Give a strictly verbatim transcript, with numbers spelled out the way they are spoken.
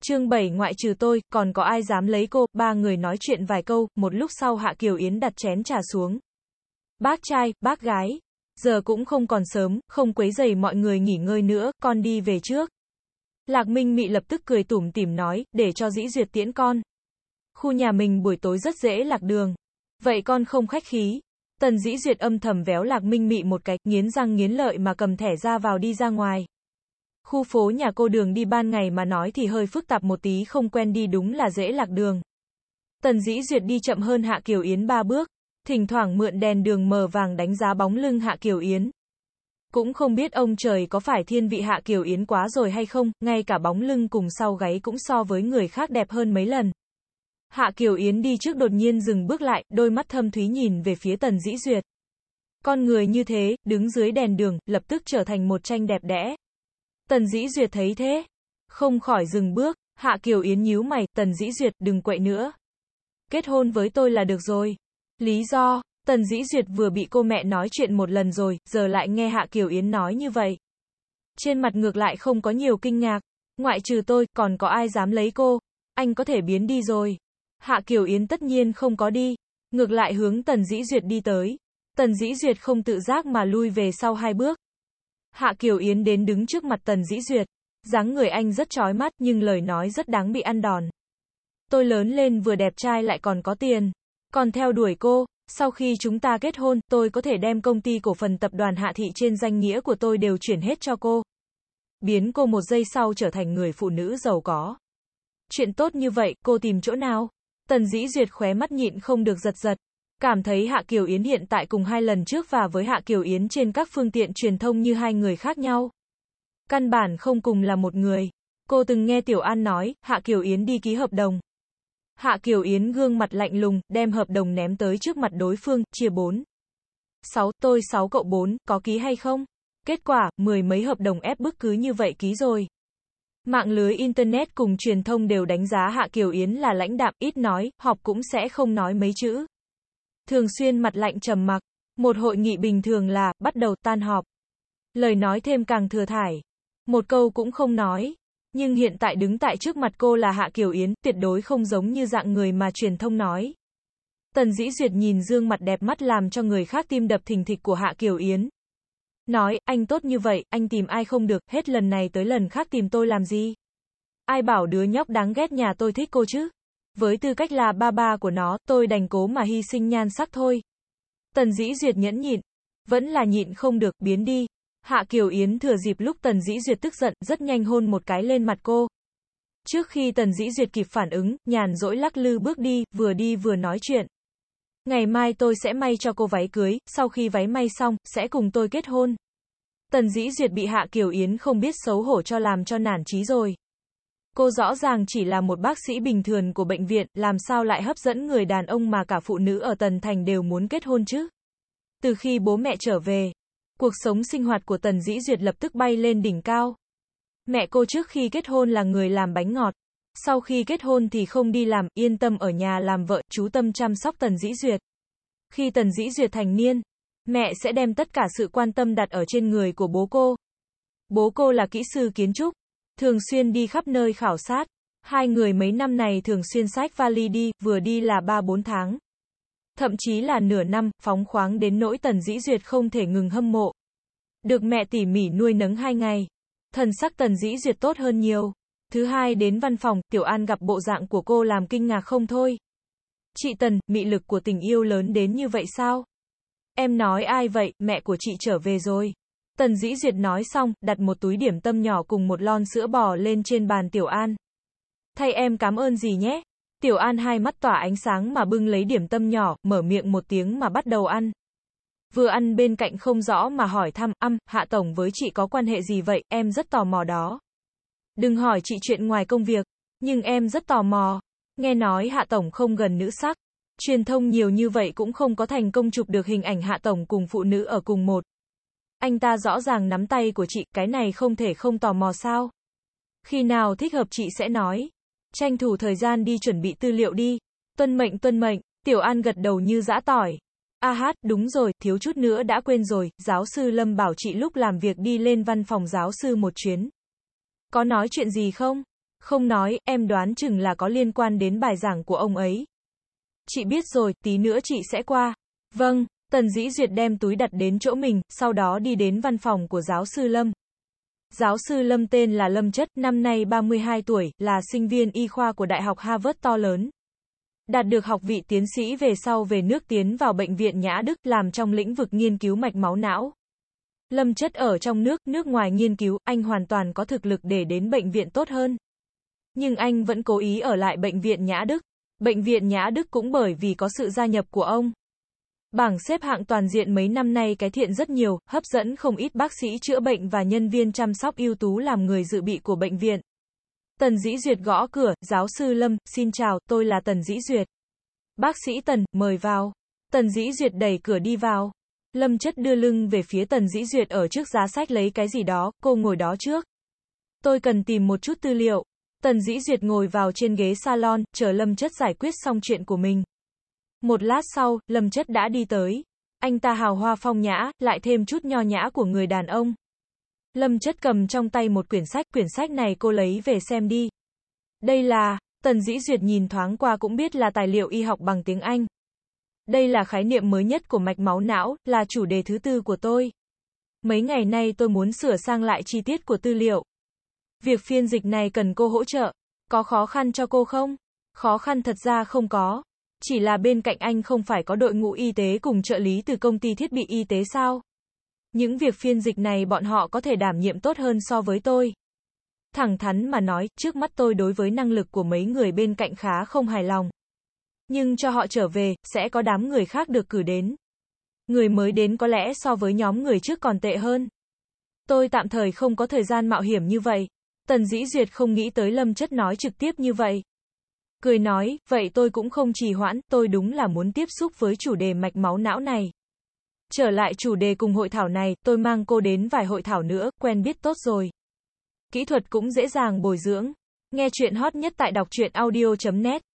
Chương bảy ngoại trừ tôi, còn có ai dám lấy cô, ba người nói chuyện vài câu, một lúc sau Hạ Kiều Yến đặt chén trà xuống. Bác trai, bác gái, giờ cũng không còn sớm, không quấy rầy mọi người nghỉ ngơi nữa, con đi về trước. Lạc Minh Mị lập tức cười tủm tỉm nói, để cho Dĩ Duyệt tiễn con. Khu nhà mình buổi tối rất dễ lạc đường. Vậy con không khách khí. Tần Dĩ Duyệt âm thầm véo Lạc Minh Mị một cái, nghiến răng nghiến lợi mà cầm thẻ ra vào đi ra ngoài. Khu phố nhà cô đường đi ban ngày mà nói thì hơi phức tạp một tí, không quen đi đúng là dễ lạc đường. Tần Dĩ Duyệt đi chậm hơn Hạ Kiều Yến ba bước, thỉnh thoảng mượn đèn đường mờ vàng đánh giá bóng lưng Hạ Kiều Yến. Cũng không biết ông trời có phải thiên vị Hạ Kiều Yến quá rồi hay không, ngay cả bóng lưng cùng sau gáy cũng so với người khác đẹp hơn mấy lần. Hạ Kiều Yến đi trước đột nhiên dừng bước lại, đôi mắt thâm thúy nhìn về phía Tần Dĩ Duyệt. Con người như thế, đứng dưới đèn đường, lập tức trở thành một tranh đẹp đẽ. Tần Dĩ Duyệt thấy thế, không khỏi dừng bước. Hạ Kiều Yến nhíu mày, Tần Dĩ Duyệt, đừng quậy nữa. Kết hôn với tôi là được rồi. Lý do, Tần Dĩ Duyệt vừa bị cô mẹ nói chuyện một lần rồi, giờ lại nghe Hạ Kiều Yến nói như vậy. Trên mặt ngược lại không có nhiều kinh ngạc. Ngoại trừ tôi, còn có ai dám lấy cô? Anh có thể biến đi rồi. Hạ Kiều Yến tất nhiên không có đi. Ngược lại hướng Tần Dĩ Duyệt đi tới. Tần Dĩ Duyệt không tự giác mà lui về sau hai bước. Hạ Kiều Yến đến đứng trước mặt Tần Dĩ Duyệt. Dáng người anh rất chói mắt nhưng lời nói rất đáng bị ăn đòn. Tôi lớn lên vừa đẹp trai lại còn có tiền. Còn theo đuổi cô, sau khi chúng ta kết hôn, tôi có thể đem công ty cổ phần tập đoàn Hạ Thị trên danh nghĩa của tôi đều chuyển hết cho cô. Biến cô một giây sau trở thành người phụ nữ giàu có. Chuyện tốt như vậy, cô tìm chỗ nào? Tần Dĩ Duyệt khóe mắt nhịn không được giật giật. Cảm thấy Hạ Kiều Yến hiện tại cùng hai lần trước và với Hạ Kiều Yến trên các phương tiện truyền thông như hai người khác nhau. Căn bản không cùng là một người. Cô từng nghe Tiểu An nói, Hạ Kiều Yến đi ký hợp đồng. Hạ Kiều Yến gương mặt lạnh lùng, đem hợp đồng ném tới trước mặt đối phương, chia bốn. Sáu, tôi sáu cậu bốn, có ký hay không? Kết quả, mười mấy hợp đồng ép bức cứ như vậy ký rồi. Mạng lưới Internet cùng truyền thông đều đánh giá Hạ Kiều Yến là lãnh đạm, ít nói, họp cũng sẽ không nói mấy chữ. Thường xuyên mặt lạnh trầm mặc. Một hội nghị bình thường là, bắt đầu, tan họp. Lời nói thêm càng thừa thải. Một câu cũng không nói. Nhưng hiện tại đứng tại trước mặt cô là Hạ Kiều Yến, tuyệt đối không giống như dạng người mà truyền thông nói. Tần Dĩ Duyệt nhìn gương mặt đẹp mắt làm cho người khác tim đập thình thịch của Hạ Kiều Yến. Nói, anh tốt như vậy, anh tìm ai không được, hết lần này tới lần khác tìm tôi làm gì? Ai bảo đứa nhóc đáng ghét nhà tôi thích cô chứ? Với tư cách là ba ba của nó, tôi đành cố mà hy sinh nhan sắc thôi. Tần Dĩ Duyệt nhẫn nhịn. Vẫn là nhịn không được, biến đi. Hạ Kiều Yến thừa dịp lúc Tần Dĩ Duyệt tức giận, rất nhanh hôn một cái lên mặt cô. Trước khi Tần Dĩ Duyệt kịp phản ứng, nhàn rỗi lắc lư bước đi, vừa đi vừa nói chuyện. Ngày mai tôi sẽ may cho cô váy cưới, sau khi váy may xong, sẽ cùng tôi kết hôn. Tần Dĩ Duyệt bị Hạ Kiều Yến không biết xấu hổ cho làm cho nản chí rồi. Cô rõ ràng chỉ là một bác sĩ bình thường của bệnh viện, làm sao lại hấp dẫn người đàn ông mà cả phụ nữ ở Tần Thành đều muốn kết hôn chứ? Từ khi bố mẹ trở về, cuộc sống sinh hoạt của Tần Dĩ Duyệt lập tức bay lên đỉnh cao. Mẹ cô trước khi kết hôn là người làm bánh ngọt. Sau khi kết hôn thì không đi làm, yên tâm ở nhà làm vợ, chú tâm chăm sóc Tần Dĩ Duyệt. Khi Tần Dĩ Duyệt thành niên, mẹ sẽ đem tất cả sự quan tâm đặt ở trên người của bố cô. Bố cô là kỹ sư kiến trúc, thường xuyên đi khắp nơi khảo sát. Hai người mấy năm này thường xuyên xách vali đi, vừa đi là ba bốn tháng. Thậm chí là nửa năm, phóng khoáng đến nỗi Tần Dĩ Duyệt không thể ngừng hâm mộ. Được mẹ tỉ mỉ nuôi nấng hai ngày. Thần sắc Tần Dĩ Duyệt tốt hơn nhiều. Thứ hai đến văn phòng, Tiểu An gặp bộ dạng của cô làm kinh ngạc không thôi. Chị Tần, mị lực của tình yêu lớn đến như vậy sao? Em nói ai vậy, mẹ của chị trở về rồi. Tần Dĩ Duyệt nói xong, đặt một túi điểm tâm nhỏ cùng một lon sữa bò lên trên bàn Tiểu An. Thay em cảm ơn gì nhé? Tiểu An hai mắt tỏa ánh sáng mà bưng lấy điểm tâm nhỏ, mở miệng một tiếng mà bắt đầu ăn. Vừa ăn bên cạnh không rõ mà hỏi thăm, âm, Hạ Tổng với chị có quan hệ gì vậy, em rất tò mò đó. Đừng hỏi chị chuyện ngoài công việc, nhưng em rất tò mò. Nghe nói Hạ Tổng không gần nữ sắc. Truyền thông nhiều như vậy cũng không có thành công chụp được hình ảnh Hạ Tổng cùng phụ nữ ở cùng một. Anh ta rõ ràng nắm tay của chị, cái này không thể không tò mò sao? Khi nào thích hợp chị sẽ nói. Tranh thủ thời gian đi chuẩn bị tư liệu đi. Tuân mệnh tuân mệnh, Tiểu An gật đầu như giã tỏi. A hát, đúng rồi, thiếu chút nữa đã quên rồi, giáo sư Lâm bảo chị lúc làm việc đi lên văn phòng giáo sư một chuyến. Có nói chuyện gì không? Không nói, em đoán chừng là có liên quan đến bài giảng của ông ấy. Chị biết rồi, tí nữa chị sẽ qua. Vâng, Tần Dĩ Duyệt đem túi đặt đến chỗ mình, sau đó đi đến văn phòng của giáo sư Lâm. Giáo sư Lâm tên là Lâm Chất, năm nay ba mươi hai tuổi, là sinh viên y khoa của Đại học Harvard to lớn. Đạt được học vị tiến sĩ về sau về nước tiến vào bệnh viện Nhã Đức, làm trong lĩnh vực nghiên cứu mạch máu não. Lâm Chất ở trong nước, nước ngoài nghiên cứu, anh hoàn toàn có thực lực để đến bệnh viện tốt hơn. Nhưng anh vẫn cố ý ở lại bệnh viện Nhã Đức. Bệnh viện Nhã Đức cũng bởi vì có sự gia nhập của ông. Bảng xếp hạng toàn diện mấy năm nay cải thiện rất nhiều, hấp dẫn không ít bác sĩ chữa bệnh và nhân viên chăm sóc ưu tú làm người dự bị của bệnh viện. Tần Dĩ Duyệt gõ cửa, giáo sư Lâm, xin chào, tôi là Tần Dĩ Duyệt. Bác sĩ Tần, mời vào. Tần Dĩ Duyệt đẩy cửa đi vào. Lâm Chất đưa lưng về phía Tần Dĩ Duyệt ở trước giá sách lấy cái gì đó, cô ngồi đó trước. Tôi cần tìm một chút tư liệu. Tần Dĩ Duyệt ngồi vào trên ghế salon, chờ Lâm Chất giải quyết xong chuyện của mình. Một lát sau, Lâm Chất đã đi tới. Anh ta hào hoa phong nhã, lại thêm chút nho nhã của người đàn ông. Lâm Chất cầm trong tay một quyển sách, quyển sách này cô lấy về xem đi. Đây là, Tần Dĩ Duyệt nhìn thoáng qua cũng biết là tài liệu y học bằng tiếng Anh. Đây là khái niệm mới nhất của mạch máu não, là chủ đề thứ tư của tôi. Mấy ngày nay tôi muốn sửa sang lại chi tiết của tư liệu. Việc phiên dịch này cần cô hỗ trợ. Có khó khăn cho cô không? Khó khăn thật ra không có. Chỉ là bên cạnh anh không phải có đội ngũ y tế cùng trợ lý từ công ty thiết bị y tế sao? Những việc phiên dịch này bọn họ có thể đảm nhiệm tốt hơn so với tôi. Thẳng thắn mà nói, trước mắt tôi đối với năng lực của mấy người bên cạnh khá không hài lòng. Nhưng cho họ trở về, sẽ có đám người khác được cử đến. Người mới đến có lẽ so với nhóm người trước còn tệ hơn. Tôi tạm thời không có thời gian mạo hiểm như vậy. Tần Dĩ Duyệt không nghĩ tới Lâm Chất nói trực tiếp như vậy. Cười nói, vậy tôi cũng không trì hoãn, tôi đúng là muốn tiếp xúc với chủ đề mạch máu não này. Trở lại chủ đề cùng hội thảo này, tôi mang cô đến vài hội thảo nữa, quen biết tốt rồi. Kỹ thuật cũng dễ dàng bồi dưỡng. Nghe chuyện hot nhất tại đọc truyện audio chấm net